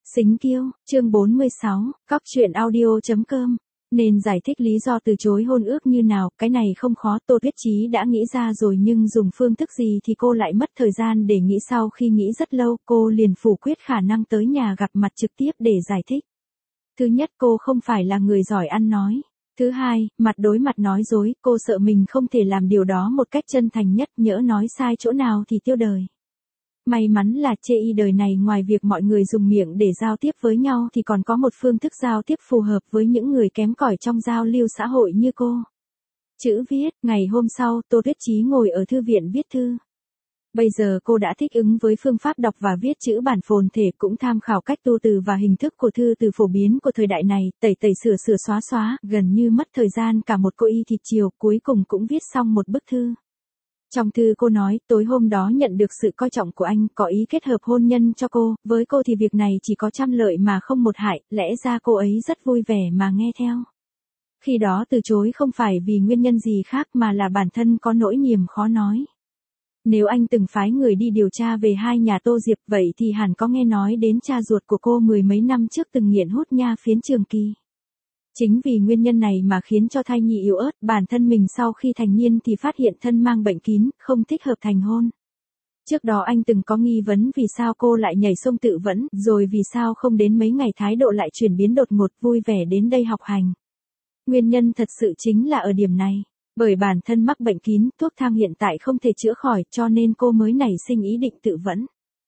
Xính Kiêu, chương 46, cóc truyện audio.com. Nên giải thích lý do từ chối hôn ước như nào, cái này không khó, Tô Tuyết Chí đã nghĩ ra rồi nhưng dùng phương thức gì thì cô lại mất thời gian để nghĩ, sau khi nghĩ rất lâu, cô liền phủ quyết khả năng tới nhà gặp mặt trực tiếp để giải thích. Thứ nhất, cô không phải là người giỏi ăn nói. Thứ hai, mặt đối mặt nói dối, cô sợ mình không thể làm điều đó một cách chân thành nhất, nhỡ nói sai chỗ nào thì tiêu đời. May mắn là chê y đời này ngoài việc mọi người dùng miệng để giao tiếp với nhau thì còn có một phương thức giao tiếp phù hợp với những người kém cỏi trong giao lưu xã hội như cô. Chữ viết, ngày hôm sau, Tô Tuyết Chí ngồi ở thư viện viết thư. Bây giờ cô đã thích ứng với phương pháp đọc và viết chữ bản phồn thể, cũng tham khảo cách tu từ và hình thức của thư từ phổ biến của thời đại này, tẩy sửa xóa, gần như mất thời gian cả một cô y thịt chiều, cuối cùng cũng viết xong một bức thư. Trong thư cô nói, tối hôm đó nhận được sự coi trọng của anh, có ý kết hợp hôn nhân cho cô, với cô thì việc này chỉ có trăm lợi mà không một hại, lẽ ra cô ấy rất vui vẻ mà nghe theo. Khi đó từ chối không phải vì nguyên nhân gì khác mà là bản thân có nỗi niềm khó nói. Nếu anh từng phái người đi điều tra về hai nhà Tô Diệp vậy thì hẳn có nghe nói đến cha ruột của cô mười mấy năm trước từng nghiện hút nha phiến trường kỳ. Chính vì nguyên nhân này mà khiến cho thai nhi yếu ớt, bản thân mình sau khi thành niên thì phát hiện thân mang bệnh kín, không thích hợp thành hôn. Trước đó anh từng có nghi vấn vì sao cô lại nhảy sông tự vẫn, rồi vì sao không đến mấy ngày thái độ lại chuyển biến đột ngột, vui vẻ đến đây học hành. Nguyên nhân thật sự chính là ở điểm này. Bởi bản thân mắc bệnh kín, thuốc thang hiện tại không thể chữa khỏi, cho nên cô mới nảy sinh ý định tự vẫn.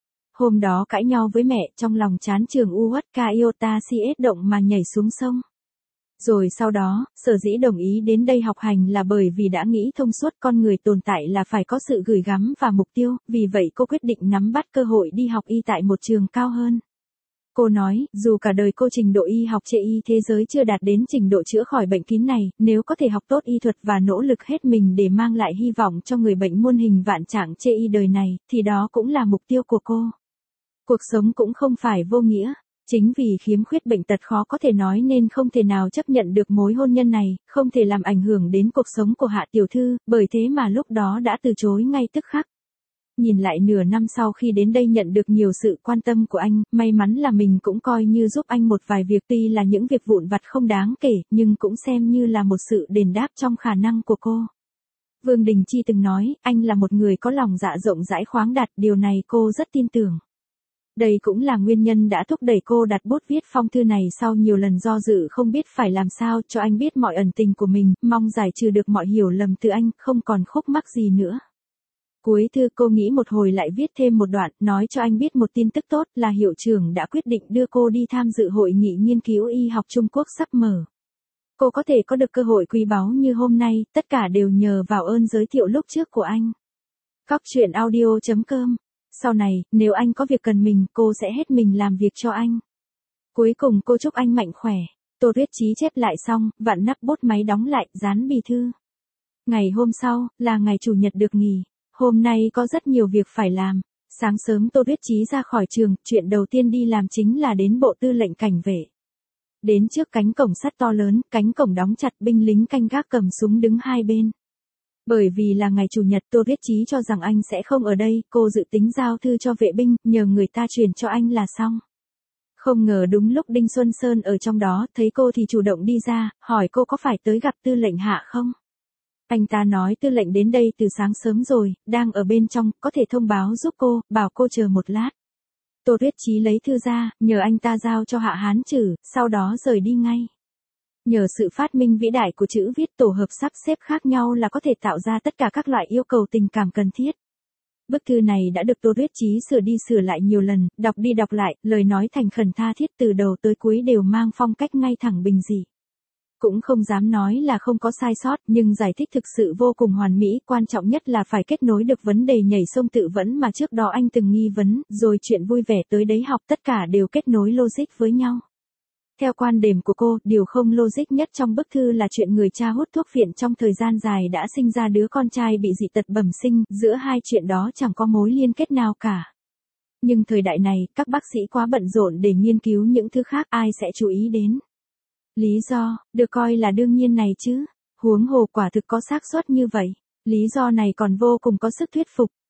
Hôm đó cãi nhau với mẹ, trong lòng chán trường uất ca iota cs động mà nhảy xuống sông. Rồi sau đó, sở dĩ đồng ý đến đây học hành là bởi vì đã nghĩ thông suốt, con người tồn tại là phải có sự gửi gắm và mục tiêu, vì vậy cô quyết định nắm bắt cơ hội đi học y tại một trường cao hơn. Cô nói, dù cả đời cô trình độ y học chê y thế giới chưa đạt đến trình độ chữa khỏi bệnh kín này, nếu có thể học tốt y thuật và nỗ lực hết mình để mang lại hy vọng cho người bệnh muôn hình vạn trạng chê y đời này, thì đó cũng là mục tiêu của cô. Cuộc sống cũng không phải vô nghĩa. Chính vì khiếm khuyết bệnh tật khó có thể nói nên không thể nào chấp nhận được mối hôn nhân này, không thể làm ảnh hưởng đến cuộc sống của Hạ tiểu thư, bởi thế mà lúc đó đã từ chối ngay tức khắc. Nhìn lại nửa năm sau khi đến đây nhận được nhiều sự quan tâm của anh, may mắn là mình cũng coi như giúp anh một vài việc, tuy là những việc vụn vặt không đáng kể, nhưng cũng xem như là một sự đền đáp trong khả năng của cô. Vương Đình Chi từng nói, anh là một người có lòng dạ rộng rãi khoáng đạt, điều này cô rất tin tưởng. Đây cũng là nguyên nhân đã thúc đẩy cô đặt bút viết phong thư này sau nhiều lần do dự không biết phải làm sao, cho anh biết mọi ẩn tình của mình, mong giải trừ được mọi hiểu lầm từ anh, không còn khúc mắc gì nữa. Cuối thư cô nghĩ một hồi lại viết thêm một đoạn, nói cho anh biết một tin tức tốt là hiệu trưởng đã quyết định đưa cô đi tham dự hội nghị nghiên cứu y học Trung Quốc sắp mở. Cô có thể có được cơ hội quý báu như hôm nay, tất cả đều nhờ vào ơn giới thiệu lúc trước của anh. Cóc truyện audio.com. Sau này, nếu anh có việc cần mình, cô sẽ hết mình làm việc cho anh. Cuối cùng cô chúc anh mạnh khỏe. Tô Tuyết Chí chép lại xong, vặn nắp bút máy đóng lại, dán bì thư. Ngày hôm sau, là ngày chủ nhật được nghỉ. Hôm nay có rất nhiều việc phải làm. Sáng sớm Tô Tuyết Chí ra khỏi trường, chuyện đầu tiên đi làm chính là đến bộ tư lệnh cảnh vệ. Đến trước cánh cổng sắt to lớn, cánh cổng đóng chặt, binh lính canh gác cầm súng đứng hai bên. Bởi vì là ngày chủ nhật, Tô Tuyết Chí cho rằng anh sẽ không ở đây, cô dự tính giao thư cho vệ binh, nhờ người ta truyền cho anh là xong. Không ngờ đúng lúc Đinh Xuân Sơn ở trong đó, thấy cô thì chủ động đi ra, hỏi cô có phải tới gặp tư lệnh Hạ không? Anh ta nói tư lệnh đến đây từ sáng sớm rồi, đang ở bên trong, có thể thông báo giúp cô, bảo cô chờ một lát. Tô Tuyết Chí lấy thư ra, nhờ anh ta giao cho Hạ Hán Trử, sau đó rời đi ngay. Nhờ sự phát minh vĩ đại của chữ viết tổ hợp sắp xếp khác nhau là có thể tạo ra tất cả các loại yêu cầu tình cảm cần thiết. Bức thư này đã được Tô Tuyết Chí sửa đi sửa lại nhiều lần, đọc đi đọc lại, lời nói thành khẩn tha thiết từ đầu tới cuối đều mang phong cách ngay thẳng bình dị. Cũng không dám nói là không có sai sót, nhưng giải thích thực sự vô cùng hoàn mỹ, quan trọng nhất là phải kết nối được vấn đề nhảy sông tự vẫn mà trước đó anh từng nghi vấn, rồi chuyện vui vẻ tới đấy học, tất cả đều kết nối logic với nhau. Theo quan điểm của cô, điều không logic nhất trong bức thư là chuyện người cha hút thuốc phiện trong thời gian dài đã sinh ra đứa con trai bị dị tật bẩm sinh, giữa hai chuyện đó chẳng có mối liên kết nào cả. Nhưng thời đại này, các bác sĩ quá bận rộn để nghiên cứu những thứ khác, ai sẽ chú ý đến. Lý do, được coi là đương nhiên này chứ, huống hồ quả thực có xác suất như vậy. Lý do này còn vô cùng có sức thuyết phục.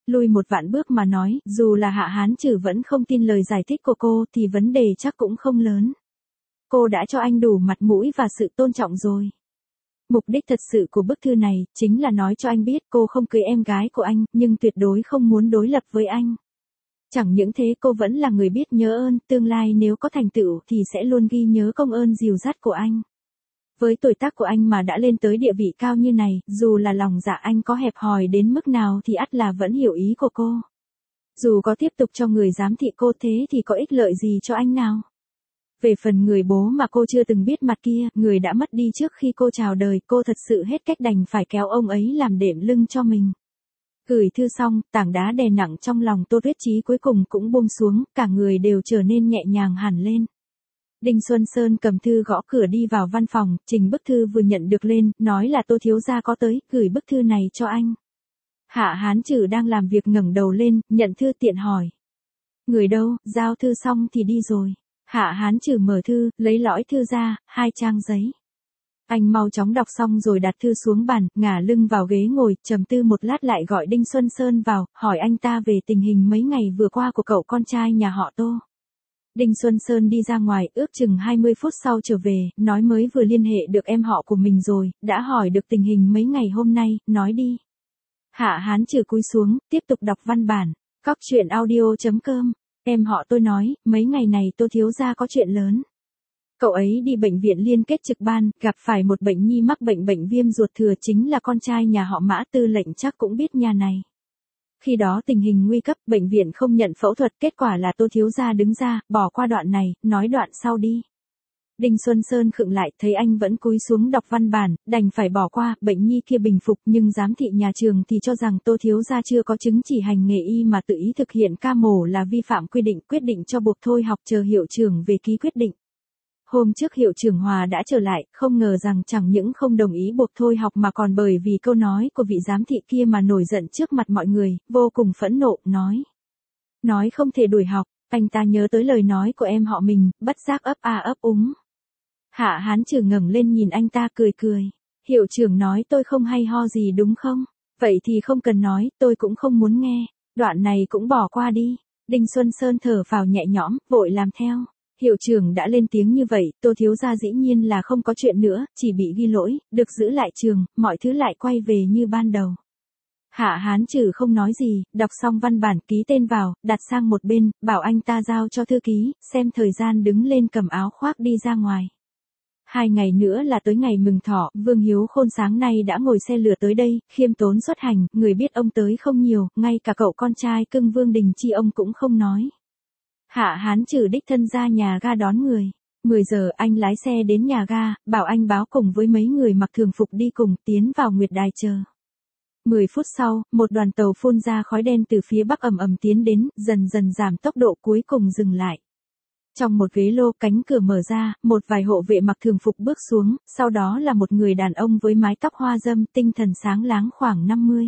Lui một vạn bước mà nói, dù là Hạ Hán Trừ vẫn không tin lời giải thích của cô thì vấn đề chắc cũng không lớn. Cô đã cho anh đủ mặt mũi và sự tôn trọng rồi. Mục đích thật sự của bức thư này chính là nói cho anh biết cô không cưới em gái của anh, nhưng tuyệt đối không muốn đối lập với anh. Chẳng những thế cô vẫn là người biết nhớ ơn, tương lai nếu có thành tựu thì sẽ luôn ghi nhớ công ơn dìu dắt của anh. Với tuổi tác của anh mà đã lên tới địa vị cao như này, dù là lòng dạ anh có hẹp hòi đến mức nào thì ắt là vẫn hiểu ý của cô. Dù có tiếp tục cho người giám thị cô thế thì có ích lợi gì cho anh nào? Về phần người bố mà cô chưa từng biết mặt kia, người đã mất đi trước khi cô chào đời, cô thật sự hết cách đành phải kéo ông ấy làm đệm lưng cho mình. Gửi thư xong, tảng đá đè nặng trong lòng Tô Tuyết Chí cuối cùng cũng buông xuống, cả người đều trở nên nhẹ nhàng hẳn lên. Đinh Xuân Sơn cầm thư gõ cửa đi vào văn phòng, trình bức thư vừa nhận được lên, nói là Tô thiếu gia có tới, gửi bức thư này cho anh. Hạ Hán Trừ đang làm việc ngẩng đầu lên, nhận thư tiện hỏi. Người đâu, giao thư xong thì đi rồi. Hạ Hán Trừ mở thư, lấy lõi thư ra, 2 trang giấy. Anh mau chóng đọc xong rồi đặt thư xuống bàn, ngả lưng vào ghế ngồi, trầm tư một lát lại gọi Đinh Xuân Sơn vào, hỏi anh ta về tình hình mấy ngày vừa qua của cậu con trai nhà họ Tô. Đinh Xuân Sơn đi ra ngoài, ước chừng 20 phút sau trở về, nói mới vừa liên hệ được em họ của mình rồi, đã hỏi được tình hình mấy ngày hôm nay, nói đi. Hạ Hán Trừ cúi xuống, tiếp tục đọc văn bản. Cóc truyện audio.com. Em họ tôi nói, mấy ngày này Tô thiếu gia có chuyện lớn. Cậu ấy đi bệnh viện liên kết trực ban, gặp phải một bệnh nhi mắc bệnh viêm ruột thừa, chính là con trai nhà họ Mã, Tư lệnh chắc cũng biết nhà này. Khi đó tình hình nguy cấp, bệnh viện không nhận phẫu thuật, kết quả là Tô thiếu gia đứng ra, bỏ qua đoạn này, nói đoạn sau đi. Đinh Xuân Sơn khựng lại, thấy anh vẫn cúi xuống đọc văn bản, đành phải bỏ qua, bệnh nhi kia bình phục, nhưng giám thị nhà trường thì cho rằng Tô thiếu gia chưa có chứng chỉ hành nghề y mà tự ý thực hiện ca mổ là vi phạm quy định, quyết định cho buộc thôi học, chờ hiệu trưởng về ký quyết định. Hôm trước hiệu trưởng Hòa đã trở lại, không ngờ rằng chẳng những không đồng ý buộc thôi học mà còn bởi vì câu nói của vị giám thị kia mà nổi giận trước mặt mọi người, vô cùng phẫn nộ, nói không thể đuổi học. Anh ta nhớ tới lời nói của em họ mình, bất giác ấp a ấp úng. Hạ Hán Trừ ngẩng lên nhìn anh ta cười cười. Hiệu trưởng nói tôi không hay ho gì đúng không? Vậy thì không cần nói, tôi cũng không muốn nghe. Đoạn này cũng bỏ qua đi. Đinh Xuân Sơn thở phào nhẹ nhõm, vội làm theo. Hiệu trưởng đã lên tiếng như vậy, Tô thiếu gia dĩ nhiên là không có chuyện nữa, chỉ bị ghi lỗi, được giữ lại trường, mọi thứ lại quay về như ban đầu. Hạ Hán Trừ không nói gì, đọc xong văn bản ký tên vào, đặt sang một bên, bảo anh ta giao cho thư ký, xem thời gian đứng lên cầm áo khoác đi ra ngoài. 2 ngày nữa là tới ngày mừng thọ, Vương Hiếu Khôn sáng nay đã ngồi xe lửa tới đây, khiêm tốn xuất hành, người biết ông tới không nhiều, ngay cả cậu con trai cưng Vương Đình Chi ông cũng không nói. Hạ Hán Trừ đích thân ra nhà ga đón người. 10 giờ anh lái xe đến nhà ga, bảo anh báo cùng với mấy người mặc thường phục đi cùng, tiến vào Nguyệt Đài chờ. 10 phút sau, một đoàn tàu phun ra khói đen từ phía bắc ầm ầm tiến đến, dần dần giảm tốc độ cuối cùng dừng lại. Trong một ghế lô, cánh cửa mở ra, một vài hộ vệ mặc thường phục bước xuống, sau đó là một người đàn ông với mái tóc hoa râm, tinh thần sáng láng khoảng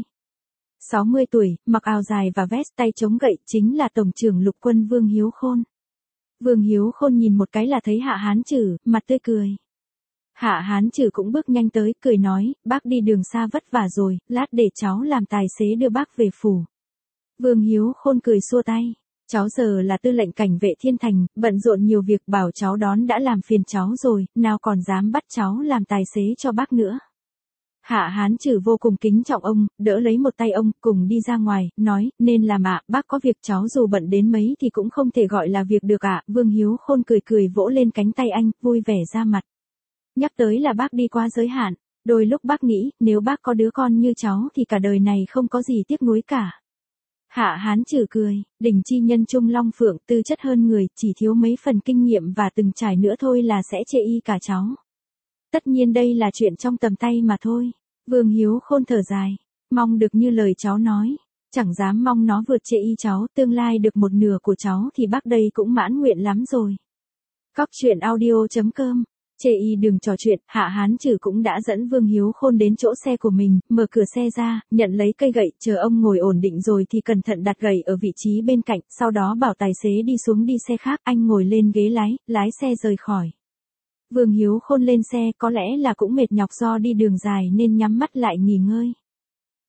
50-60 tuổi, mặc áo dài và vest, tay chống gậy, chính là Tổng trưởng Lục quân Vương Hiếu Khôn. Vương Hiếu Khôn nhìn một cái là thấy Hạ Hán Trừ, mặt tươi cười. Hạ Hán Trừ cũng bước nhanh tới, cười nói, bác đi đường xa vất vả rồi, lát để cháu làm tài xế đưa bác về phủ. Vương Hiếu Khôn cười xua tay. Cháu giờ là tư lệnh cảnh vệ Thiên Thành, bận rộn nhiều việc, bảo cháu đón đã làm phiền cháu rồi, nào còn dám bắt cháu làm tài xế cho bác nữa. Hạ Hán Trừ vô cùng kính trọng ông, đỡ lấy một tay ông, cùng đi ra ngoài, nói, nên làm ạ, bác có việc cháu dù bận đến mấy thì cũng không thể gọi là việc được ạ. Vương Hiếu Khôn cười cười vỗ lên cánh tay anh, vui vẻ ra mặt. Nhắc tới là bác đi qua giới hạn, đôi lúc bác nghĩ, nếu bác có đứa con như cháu thì cả đời này không có gì tiếc nuối cả. Hạ Hán Trừ cười, đỉnh chi nhân trung long phượng, tư chất hơn người, chỉ thiếu mấy phần kinh nghiệm và từng trải nữa thôi là sẽ chê y cả cháu. Tất nhiên đây là chuyện trong tầm tay mà thôi. Vương Hiếu Khôn thở dài, mong được như lời cháu nói, chẳng dám mong nó vượt chê y cháu, tương lai được một nửa của cháu thì bác đây cũng mãn nguyện lắm rồi. Cóc truyện audio.com. Chê y đừng trò chuyện, Hạ Hán Trừ cũng đã dẫn Vương Hiếu Khôn đến chỗ xe của mình, mở cửa xe ra, nhận lấy cây gậy, chờ ông ngồi ổn định rồi thì cẩn thận đặt gậy ở vị trí bên cạnh, sau đó bảo tài xế đi xuống đi xe khác, anh ngồi lên ghế lái xe rời khỏi. Vương Hiếu Khôn lên xe, có lẽ là cũng mệt nhọc do đi đường dài nên nhắm mắt lại nghỉ ngơi.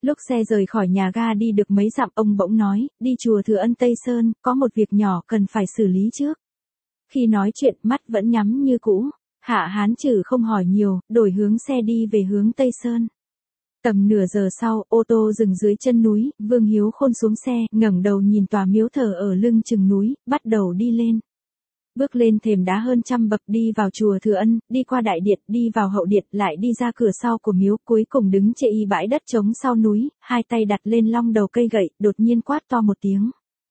Lúc xe rời khỏi nhà ga đi được mấy dặm ông bỗng nói, đi chùa Thừa Ân Tây Sơn, có một việc nhỏ cần phải xử lý trước. Khi nói chuyện mắt vẫn nhắm như cũ, Hạ Hán Trừ không hỏi nhiều, đổi hướng xe đi về hướng Tây Sơn. Tầm nửa giờ sau, ô tô dừng dưới chân núi, Vương Hiếu Khôn xuống xe, ngẩng đầu nhìn tòa miếu thờ ở lưng chừng núi, bắt đầu đi lên. Bước lên thềm đá hơn 100 bậc đi vào chùa Thừa Ân, đi qua đại điện, đi vào hậu điện, lại đi ra cửa sau của miếu, cuối cùng đứng chê y bãi đất trống sau núi, hai tay đặt lên long đầu cây gậy, đột nhiên quát to một tiếng.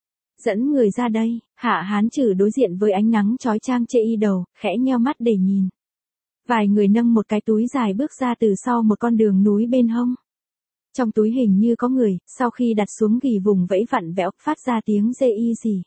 Dẫn người ra đây. Hạ Hán Trừ đối diện với ánh nắng chói chang chê y đầu, khẽ nheo mắt để nhìn. Vài người nâng một cái túi dài bước ra từ sau một con đường núi bên hông. Trong túi hình như có người, sau khi đặt xuống gỉ vùng vẫy vặn vẹo, phát ra tiếng dê y gì.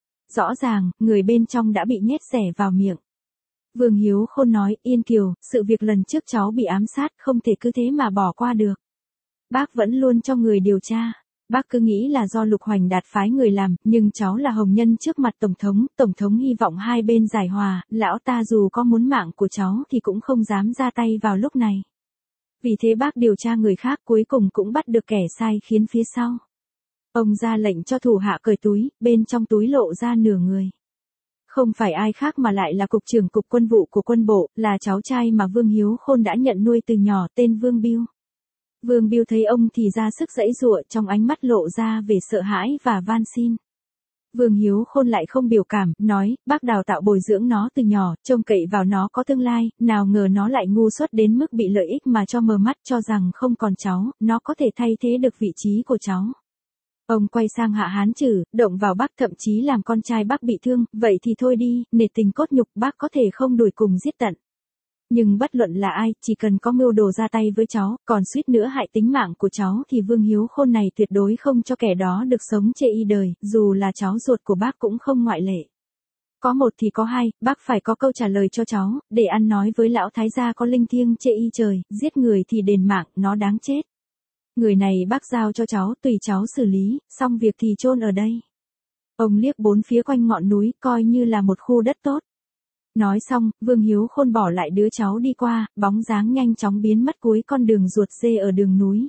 Rõ ràng, người bên trong đã bị nhét rẻ vào miệng. Vương Hiếu Khôn nói, Yên Kiều, sự việc lần trước cháu bị ám sát không thể cứ thế mà bỏ qua được. Bác vẫn luôn cho người điều tra. Bác cứ nghĩ là do Lục Hoành Đạt phái người làm, nhưng cháu là hồng nhân trước mặt Tổng thống hy vọng hai bên giải hòa, lão ta dù có muốn mạng của cháu thì cũng không dám ra tay vào lúc này. Vì thế bác điều tra người khác cuối cùng cũng bắt được kẻ sai khiến phía sau. Ông ra lệnh cho thủ hạ cởi túi, bên trong túi lộ ra nửa người. Không phải ai khác mà lại là cục trưởng cục quân vụ của quân bộ, là cháu trai mà Vương Hiếu Khôn đã nhận nuôi từ nhỏ, tên Vương Biêu. Vương Biêu thấy ông thì ra sức giãy giụa, trong ánh mắt lộ ra về sợ hãi và van xin. Vương Hiếu Khôn lại không biểu cảm, nói, bác đào tạo bồi dưỡng nó từ nhỏ, trông cậy vào nó có tương lai, nào ngờ nó lại ngu xuất đến mức bị lợi ích mà cho mờ mắt, cho rằng không còn cháu, nó có thể thay thế được vị trí của cháu. Ông quay sang Hạ Hán Trừ, động vào bác, thậm chí làm con trai bác bị thương, vậy thì thôi đi, nể tình cốt nhục bác có thể không đuổi cùng giết tận. Nhưng bất luận là ai, chỉ cần có mưu đồ ra tay với cháu, còn suýt nữa hại tính mạng của cháu thì Vương Hiếu Khôn này tuyệt đối không cho kẻ đó được sống chê y đời, dù là cháu ruột của bác cũng không ngoại lệ. Có một thì có hai, bác phải có câu trả lời cho cháu, để ăn nói với lão thái gia có linh thiêng chê y trời, giết người thì đền mạng, nó đáng chết. Người này bác giao cho cháu, tùy cháu xử lý, xong việc thì chôn ở đây. Ông liếc bốn phía quanh ngọn núi, coi như là một khu đất tốt. Nói xong, Vương Hiếu Khôn bỏ lại đứa cháu đi qua, bóng dáng nhanh chóng biến mất cuối con đường ruột dê ở đường núi.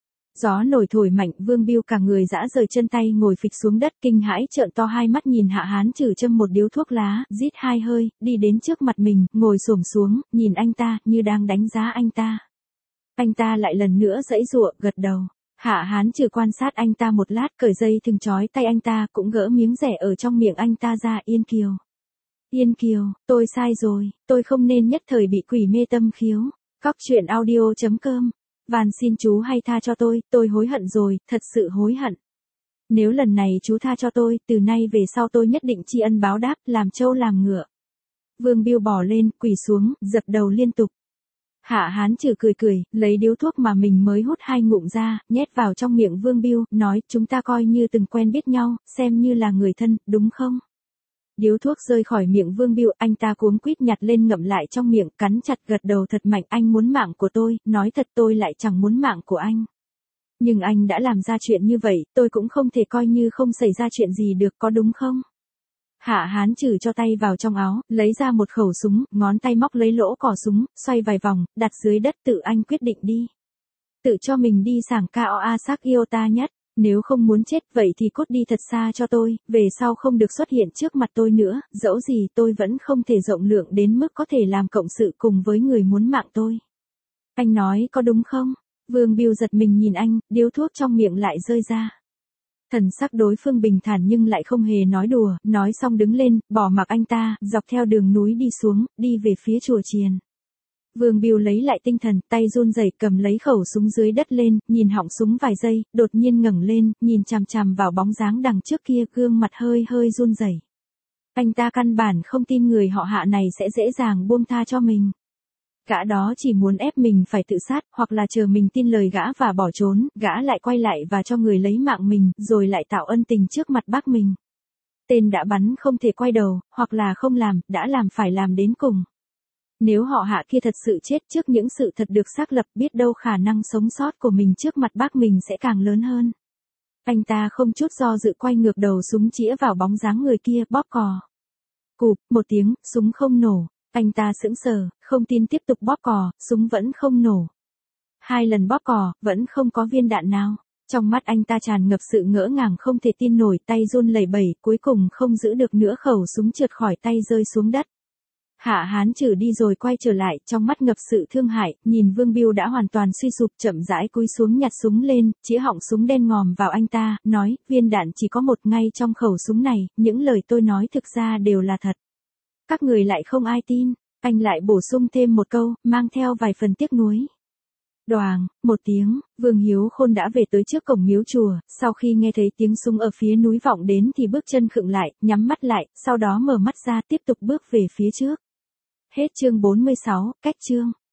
Gió nổi thổi mạnh, Vương Biêu cả người giã rời chân tay ngồi phịch xuống đất, kinh hãi trợn to hai mắt nhìn Hạ Hán Trừ châm một điếu thuốc lá, rít hai hơi, đi đến trước mặt mình, ngồi xổm xuống, nhìn anh ta, như đang đánh giá anh ta. Anh ta lại lần nữa giãy giụa, gật đầu. Hạ Hán Trừ quan sát anh ta một lát, cởi dây thừng trói tay anh ta, cũng gỡ miếng rẻ ở trong miệng anh ta ra. Yên Kiều. Yên Kiều, tôi sai rồi, tôi không nên nhất thời bị quỷ mê tâm khiếu. Cóc truyện audio.com. Van xin chú hay tha cho tôi hối hận rồi, thật sự hối hận. Nếu lần này chú tha cho tôi, từ nay về sau tôi nhất định tri ân báo đáp, làm trâu làm ngựa. Vương Biêu bò lên, quỳ xuống, dập đầu liên tục. Hạ Hán Trừ cười cười, lấy điếu thuốc mà mình mới hút 2 ngụm ra, nhét vào trong miệng Vương Biêu, nói, chúng ta coi như từng quen biết nhau, xem như là người thân, đúng không? Điếu thuốc rơi khỏi miệng Vương Biêu, anh ta cuống quýt nhặt lên ngậm lại trong miệng, cắn chặt, gật đầu thật mạnh, anh muốn mạng của tôi, nói thật tôi lại chẳng muốn mạng của anh. Nhưng anh đã làm ra chuyện như vậy, tôi cũng không thể coi như không xảy ra chuyện gì được, có đúng không? Hạ Hán Trừ cho tay vào trong áo, lấy ra một khẩu súng, ngón tay móc lấy lỗ cò súng, xoay vài vòng, đặt dưới đất, tự anh quyết định đi. Tự cho mình đi sảng cao a xác yêu ta nhất. Nếu không muốn chết vậy thì cút đi thật xa cho tôi, về sau không được xuất hiện trước mặt tôi nữa, dẫu gì tôi vẫn không thể rộng lượng đến mức có thể làm cộng sự cùng với người muốn mạng tôi. Anh nói có đúng không? Vương Biêu giật mình nhìn anh, điếu thuốc trong miệng lại rơi ra. Thần sắc đối phương bình thản nhưng lại không hề nói đùa, nói xong đứng lên, bỏ mặc anh ta, dọc theo đường núi đi xuống, đi về phía chùa chiền. Vương Biêu lấy lại tinh thần, tay run rẩy cầm lấy khẩu súng dưới đất lên, nhìn họng súng vài giây, đột nhiên ngẩng lên, nhìn chằm chằm vào bóng dáng đằng trước kia, gương mặt hơi hơi run rẩy. Anh ta căn bản không tin người họ Hạ này sẽ dễ dàng buông tha cho mình. Gã đó chỉ muốn ép mình phải tự sát, hoặc là chờ mình tin lời gã và bỏ trốn, gã lại quay lại và cho người lấy mạng mình, rồi lại tạo ân tình trước mặt bác mình. Tên đã bắn không thể quay đầu, hoặc là không làm, đã làm phải làm đến cùng. Nếu họ Hạ kia thật sự chết trước những sự thật được xác lập, biết đâu khả năng sống sót của mình trước mặt bác mình sẽ càng lớn hơn. Anh ta không chút do dự quay ngược đầu súng chĩa vào bóng dáng người kia, bóp cò. Cụp, một tiếng, súng không nổ. Anh ta sững sờ, không tin tiếp tục bóp cò, súng vẫn không nổ. 2 lần bóp cò, vẫn không có viên đạn nào. Trong mắt anh ta tràn ngập sự ngỡ ngàng không thể tin nổi, tay run lẩy bẩy, cuối cùng không giữ được nữa, khẩu súng trượt khỏi tay rơi xuống đất. Hạ Hán Trử đi rồi quay trở lại, trong mắt ngập sự thương hại, nhìn Vương Biêu đã hoàn toàn suy sụp, chậm rãi cúi xuống nhặt súng lên, chĩa họng súng đen ngòm vào anh ta, nói, viên đạn chỉ có một ngay trong khẩu súng này, những lời tôi nói thực ra đều là thật. Các người lại không ai tin, anh lại bổ sung thêm một câu, mang theo vài phần tiếc nuối. Đoàng, một tiếng, Vương Hiếu Khôn đã về tới trước cổng miếu chùa, sau khi nghe thấy tiếng súng ở phía núi vọng đến thì bước chân khựng lại, nhắm mắt lại, sau đó mở mắt ra tiếp tục bước về phía trước. Hết chương 46, cách chương.